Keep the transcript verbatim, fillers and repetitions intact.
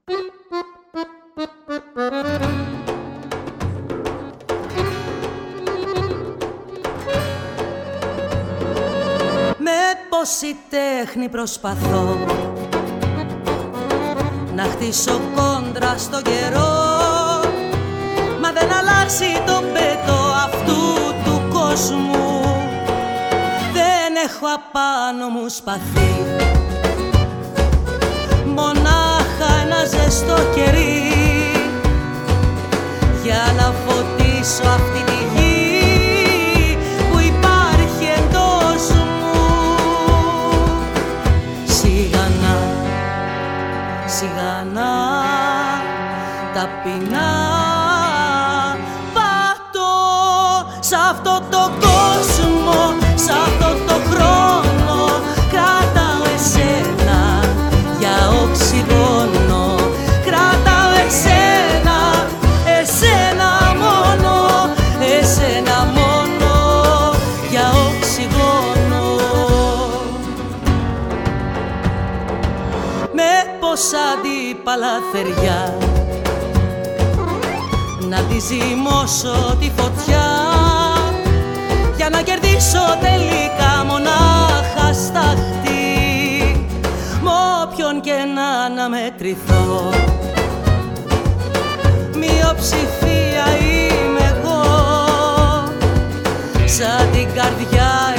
Με πόση τέχνη προσπαθώ να χτίσω κόντρα στο καιρό, μα δεν αλλάζει το πέτο αυτού του κόσμου. Δεν έχω απάνω μου σπαθί, μονάχα ένα ζεστό κερί για να φωτίσω αυτή τη γη που υπάρχει εντός μου. Σιγανά, σιγανά, ταπεινά πατώ σ' αυτό το κόσμο, σ' αυτό το χρόνο. Κρατάω εσένα για οξυγόνο, κρατάω εσένα, εσένα μόνο, εσένα μόνο για οξυγόνο. Με πόσα αντίπαλα θεριά να τη ζυμώσω τη φωτιά για να κερδίσω τελικά μονάχα στάχτη, μ' όποιον και να αναμετρηθώ. Μειοψηφία είμαι εγώ, σαν την καρδιά